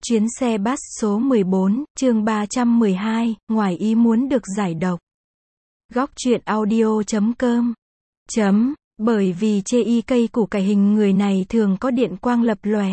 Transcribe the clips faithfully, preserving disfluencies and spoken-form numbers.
Chuyến xe bus số mười bốn, chương ba trăm mười hai, ngoài ý muốn được giải độc. Góc truyện audio chấm com. Chấm, bởi vì chê y cây củ cải hình người này thường có điện quang lập lòe.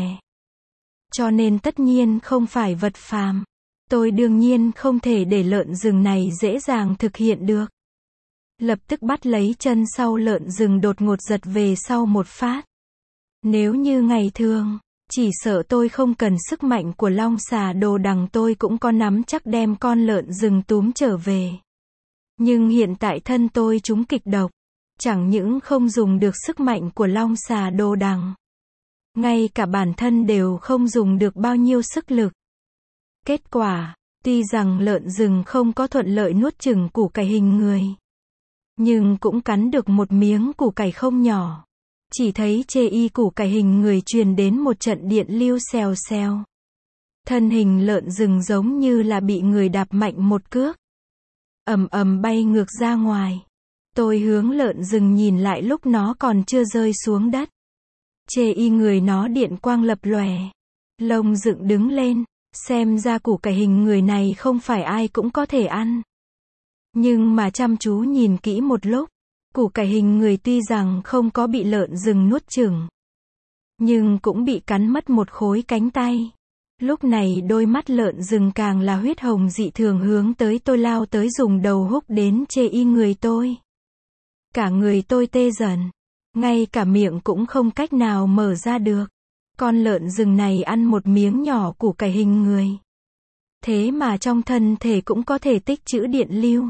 Cho nên tất nhiên không phải vật phàm. Tôi đương nhiên không thể để lợn rừng này dễ dàng thực hiện được. Lập tức bắt lấy chân sau lợn rừng đột ngột giật về sau một phát. Nếu như ngày thường, chỉ sợ tôi không cần sức mạnh của long xà đồ đằng tôi cũng có nắm chắc đem con lợn rừng túm trở về. Nhưng hiện tại thân tôi trúng kịch độc, chẳng những không dùng được sức mạnh của long xà đồ đằng, ngay cả bản thân đều không dùng được bao nhiêu sức lực. Kết quả, tuy rằng lợn rừng không có thuận lợi nuốt chửng củ cải hình người, nhưng cũng cắn được một miếng củ cải không nhỏ. Chỉ thấy chê y củ cải hình người truyền đến một trận điện lưu xèo xèo. Thân hình lợn rừng giống như là bị người đạp mạnh một cước, ầm ầm bay ngược ra ngoài. Tôi hướng lợn rừng nhìn lại lúc nó còn chưa rơi xuống đất. Chê y người nó điện quang lập lòe, lông dựng đứng lên, xem ra củ cải hình người này không phải ai cũng có thể ăn. Nhưng mà chăm chú nhìn kỹ một lúc, củ cải hình người tuy rằng không có bị lợn rừng nuốt chửng, nhưng cũng bị cắn mất một khối cánh tay. Lúc này đôi mắt lợn rừng càng là huyết hồng dị thường hướng tới tôi lao tới dùng đầu húc đến chê y người tôi. Cả người tôi tê dần, ngay cả miệng cũng không cách nào mở ra được. Con lợn rừng này ăn một miếng nhỏ củ cải hình người, thế mà trong thân thể cũng có thể tích trữ điện lưu.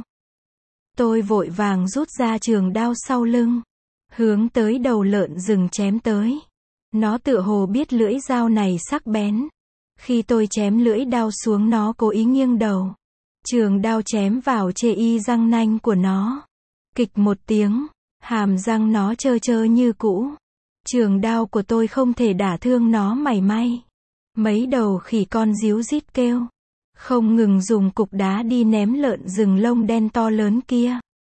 Tôi vội vàng rút ra trường đao sau lưng, hướng tới đầu lợn rừng chém tới. Nó tựa hồ biết lưỡi dao này sắc bén. Khi tôi chém lưỡi đao xuống nó cố ý nghiêng đầu. Trường đao chém vào chê y răng nanh của nó. Kịch một tiếng, hàm răng nó trơ trơ như cũ. Trường đao của tôi không thể đả thương nó mảy may. Mấy đầu khỉ con ríu rít kêu, không ngừng dùng cục đá đi ném lợn rừng lông đen to lớn kia.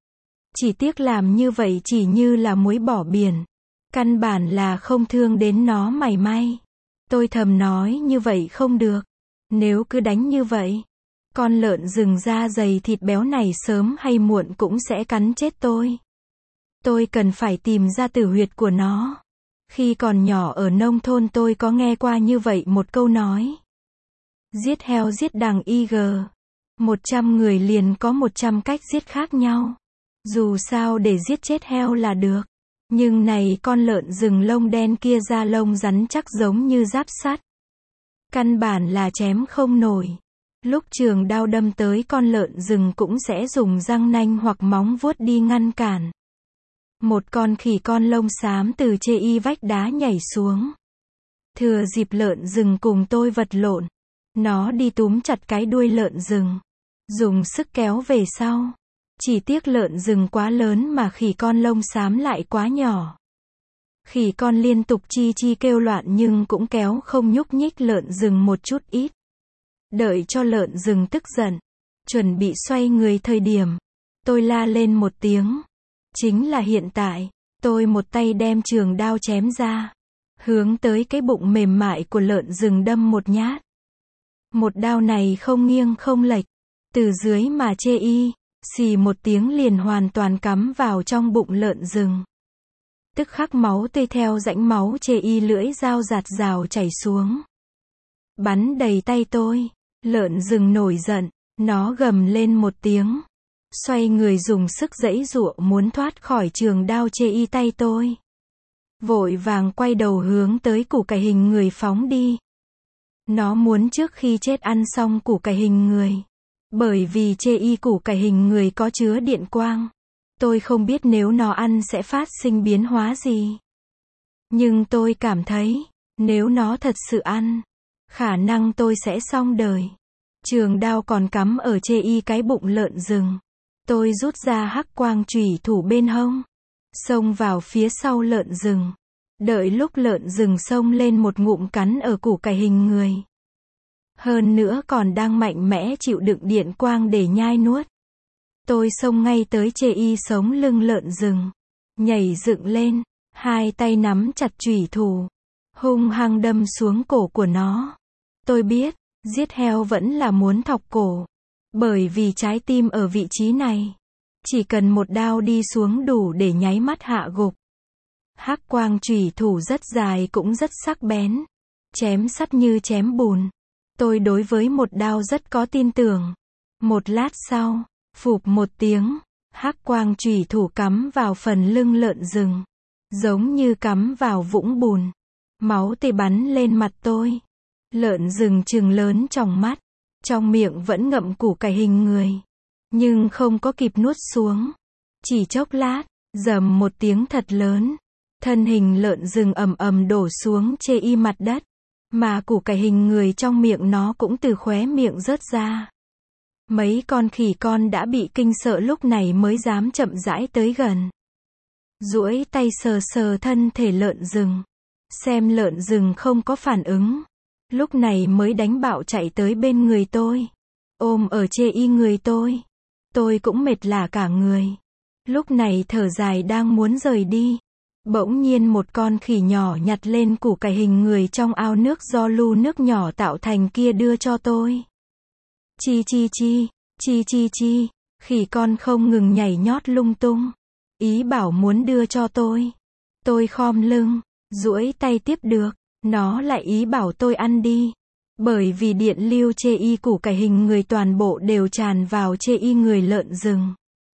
Chỉ tiếc làm như vậy chỉ như là muối bỏ biển, căn bản là không thương đến nó mảy may. Tôi thầm nói như vậy không được. Nếu cứ đánh như vậy, con lợn rừng da dày thịt béo này sớm hay muộn cũng sẽ cắn chết tôi. Tôi cần phải tìm ra tử huyệt của nó. Khi còn nhỏ ở nông thôn tôi có nghe qua như vậy một câu nói. Giết heo giết đằng y gờ. Một trăm người liền có một trăm cách giết khác nhau. Dù sao để giết chết heo là được. Nhưng này con lợn rừng lông đen kia da lông rắn chắc giống như giáp sắt. Căn bản là chém không nổi. Lúc trường đao đâm tới con lợn rừng cũng sẽ dùng răng nanh hoặc móng vuốt đi ngăn cản. Một con khỉ con lông xám từ chê y vách đá nhảy xuống. Thừa dịp lợn rừng cùng tôi vật lộn, nó đi túm chặt cái đuôi lợn rừng, dùng sức kéo về sau. Chỉ tiếc lợn rừng quá lớn mà khỉ con lông xám lại quá nhỏ. Khỉ con liên tục chi chi kêu loạn nhưng cũng kéo không nhúc nhích lợn rừng một chút ít. Đợi cho lợn rừng tức giận, chuẩn bị xoay người thời điểm, tôi la lên một tiếng. Chính là hiện tại, tôi một tay đem trường đao chém ra, hướng tới cái bụng mềm mại của lợn rừng đâm một nhát. Một đao này không nghiêng không lệch, từ dưới mà chê y, xì một tiếng liền hoàn toàn cắm vào trong bụng lợn rừng. Tức khắc máu tươi theo rãnh máu chê y lưỡi dao giạt rào chảy xuống, bắn đầy tay tôi. Lợn rừng nổi giận, nó gầm lên một tiếng, xoay người dùng sức giãy giụa muốn thoát khỏi trường đao chê y tay tôi. Vội vàng quay đầu hướng tới củ cải hình người phóng đi. Nó muốn trước khi chết ăn xong củ cải hình người. Bởi vì chê y củ cải hình người có chứa điện quang. Tôi không biết nếu nó ăn sẽ phát sinh biến hóa gì. Nhưng tôi cảm thấy, nếu nó thật sự ăn, khả năng tôi sẽ xong đời. Trường đao còn cắm ở chê y cái bụng lợn rừng. Tôi rút ra hắc quang chủy thủ bên hông, xông vào phía sau lợn rừng. Đợi lúc lợn rừng xông lên một ngụm cắn ở củ cải hình người. Hơn nữa còn đang mạnh mẽ chịu đựng điện quang để nhai nuốt. Tôi xông ngay tới chê y sống lưng lợn rừng, nhảy dựng lên, hai tay nắm chặt chủy thủ, hung hăng đâm xuống cổ của nó. Tôi biết, giết heo vẫn là muốn thọc cổ. Bởi vì trái tim ở vị trí này. Chỉ cần một đao đi xuống đủ để nháy mắt hạ gục. Hắc quang chủy thủ rất dài cũng rất sắc bén. Chém sắt như chém bùn. Tôi đối với một đao rất có tin tưởng. Một lát sau, phụp một tiếng, hắc quang chủy thủ cắm vào phần lưng lợn rừng. Giống như cắm vào vũng bùn. Máu tươi bắn lên mặt tôi. Lợn rừng trừng lớn tròng mắt. Trong miệng vẫn ngậm củ cải hình người. Nhưng không có kịp nuốt xuống. Chỉ chốc lát, rầm một tiếng thật lớn. Thân hình lợn rừng ầm ầm đổ xuống chê y mặt đất. Mà củ cải hình người trong miệng nó cũng từ khóe miệng rớt ra. Mấy con khỉ con đã bị kinh sợ lúc này mới dám chậm rãi tới gần. Duỗi tay sờ sờ thân thể lợn rừng. Xem lợn rừng không có phản ứng. Lúc này mới đánh bạo chạy tới bên người tôi. Ôm ở chê y người tôi. Tôi cũng mệt lả cả người. Lúc này thở dài đang muốn rời đi. Bỗng nhiên một con khỉ nhỏ nhặt lên củ cải hình người trong ao nước do lu nước nhỏ tạo thành kia đưa cho tôi. Chi chi chi, chi chi chi, khỉ con không ngừng nhảy nhót lung tung. Ý bảo muốn đưa cho tôi. Tôi khom lưng, duỗi tay tiếp được. Nó lại ý bảo tôi ăn đi. Bởi vì điện lưu chê y củ cải hình người toàn bộ đều tràn vào chê y người lợn rừng.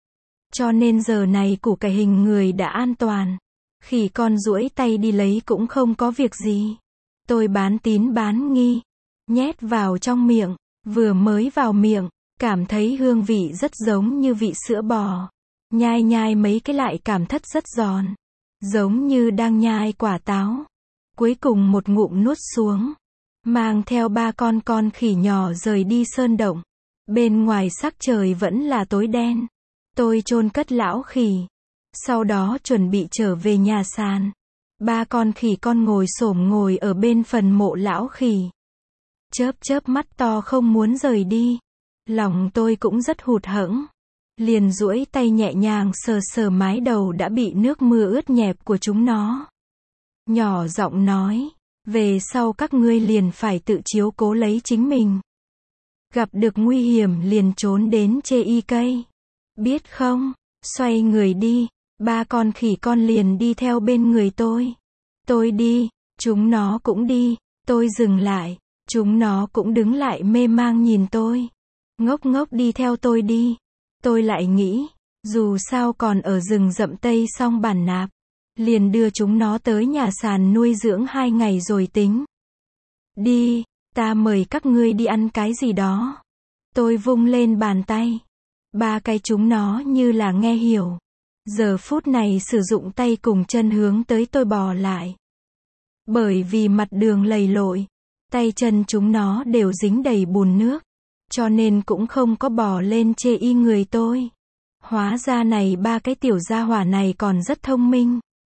Cho nên giờ này củ cải hình người đã an toàn. Khỉ con duỗi tay đi lấy cũng không có việc gì. Tôi bán tín bán nghi. Nhét vào trong miệng. Vừa mới vào miệng, cảm thấy hương vị rất giống như vị sữa bò. Nhai nhai mấy cái lại cảm thất rất giòn. Giống như đang nhai quả táo. Cuối cùng một ngụm nuốt xuống. Mang theo ba con con khỉ nhỏ rời đi sơn động. Bên ngoài sắc trời vẫn là tối đen. Tôi chôn cất lão khỉ. Sau đó chuẩn bị trở về nhà sàn. Ba con khỉ con ngồi xổm ngồi ở bên phần mộ lão khỉ. Chớp chớp mắt to không muốn rời đi. Lòng tôi cũng rất hụt hẫng. Liền duỗi tay nhẹ nhàng sờ sờ mái đầu đã bị nước mưa ướt nhẹp của chúng nó. Nhỏ giọng nói, về sau các ngươi liền phải tự chiếu cố lấy chính mình. Gặp được nguy hiểm liền trốn đến chê y cây. Biết không? Xoay người đi, ba con khỉ con liền đi theo bên người tôi. Tôi đi, chúng nó cũng đi, tôi dừng lại, chúng nó cũng đứng lại mê mang nhìn tôi. Ngốc ngốc đi theo tôi đi. Tôi lại nghĩ, dù sao còn ở rừng rậm Tây Song Bản Nạp. Liền đưa chúng nó tới nhà sàn nuôi dưỡng hai ngày rồi tính. Đi, ta mời các ngươi đi ăn cái gì đó. Tôi vung lên bàn tay. Ba cái chúng nó như là nghe hiểu. Giờ phút này sử dụng tay cùng chân hướng tới tôi bò lại. Bởi vì mặt đường lầy lội, tay chân chúng nó đều dính đầy bùn nước. Cho nên cũng không có bò lên chê y người tôi. Hóa ra này ba cái tiểu gia hỏa này còn rất thông minh.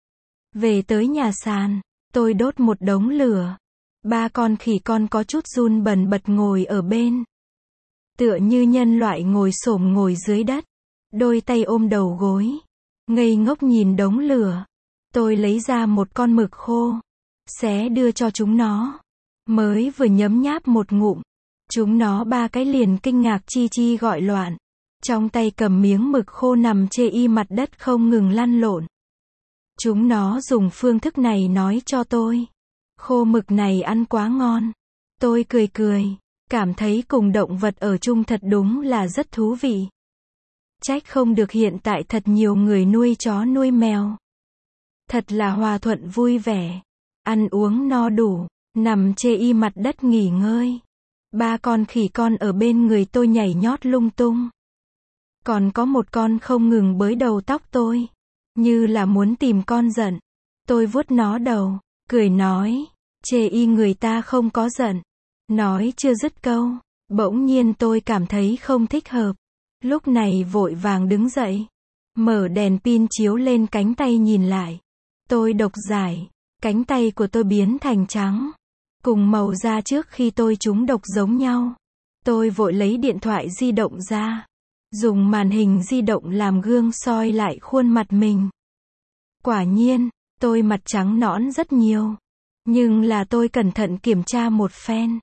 Về tới nhà sàn, tôi đốt một đống lửa. Ba con khỉ con có chút run bần bật ngồi ở bên. Tựa như nhân loại ngồi xổm ngồi dưới đất. Đôi tay ôm đầu gối. Ngây ngốc nhìn đống lửa. Tôi lấy ra một con mực khô. Xé đưa cho chúng nó. Mới vừa nhấm nháp một ngụm. Chúng nó ba cái liền kinh ngạc chi chi gọi loạn. Trong tay cầm miếng mực khô nằm chê y mặt đất không ngừng lăn lộn. Chúng nó dùng phương thức này nói cho tôi. Khô mực này ăn quá ngon. Tôi cười cười. Cảm thấy cùng động vật ở chung thật đúng là rất thú vị. Trách không được hiện tại thật nhiều người nuôi chó nuôi mèo. Thật là hòa thuận vui vẻ. Ăn uống no đủ. Nằm chê y mặt đất nghỉ ngơi. Ba con khỉ con ở bên người tôi nhảy nhót lung tung. Còn có một con không ngừng bới đầu tóc tôi. Như là muốn tìm con giận. Tôi vuốt nó đầu. Cười nói. Chê y người ta không có giận. Nói chưa dứt câu. Bỗng nhiên tôi cảm thấy không thích hợp. Lúc này vội vàng đứng dậy. Mở đèn pin chiếu lên cánh tay nhìn lại. Tôi độc giải. Cánh tay của tôi biến thành trắng. Cùng màu da trước khi tôi trúng độc giống nhau. Tôi vội lấy điện thoại di động ra. Dùng màn hình di động làm gương soi lại khuôn mặt mình. Quả nhiên, tôi mặt trắng nõn rất nhiều. Nhưng là tôi cẩn thận kiểm tra một phen.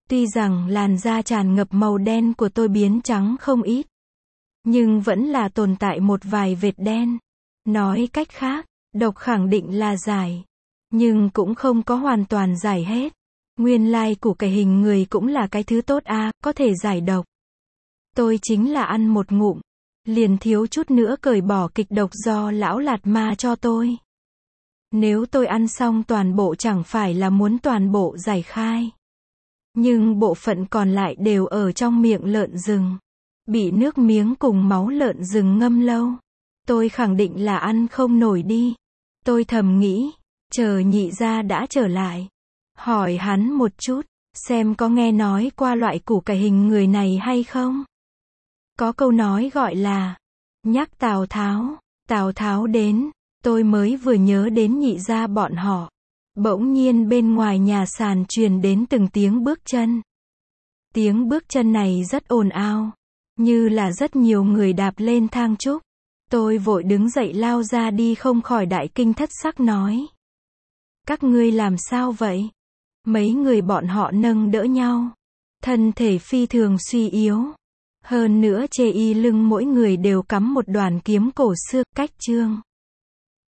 Tuy rằng làn da tràn ngập màu đen của tôi biến trắng không ít, nhưng vẫn là tồn tại một vài vệt đen. Nói cách khác, độc khẳng định là giải, nhưng cũng không có hoàn toàn giải hết. Nguyên lai củ cải hình người cũng là cái thứ tốt a, à, có thể giải độc. Tôi chính là ăn một ngụm, liền thiếu chút nữa cởi bỏ kịch độc do lão Lạt Ma cho tôi. Nếu tôi ăn xong toàn bộ chẳng phải là muốn toàn bộ giải khai. Nhưng bộ phận còn lại đều ở trong miệng lợn rừng. Bị nước miếng cùng máu lợn rừng ngâm lâu. Tôi khẳng định là ăn không nổi đi. Tôi thầm nghĩ, chờ nhị gia đã trở lại. Hỏi hắn một chút, xem có nghe nói qua loại củ cải hình người này hay không? Có câu nói gọi là, nhắc Tào Tháo, Tào Tháo đến, tôi mới vừa nhớ đến nhị gia bọn họ. Bỗng nhiên bên ngoài nhà sàn truyền đến từng tiếng bước chân. Tiếng bước chân này rất ồn ào, như là rất nhiều người đạp lên thang trúc. Tôi vội đứng dậy lao ra đi không khỏi đại kinh thất sắc nói. Các ngươi làm sao vậy? Mấy người bọn họ nâng đỡ nhau. Thân thể phi thường suy yếu. Hơn nữa chê y lưng mỗi người đều cắm một đoàn kiếm cổ xưa, cách chương.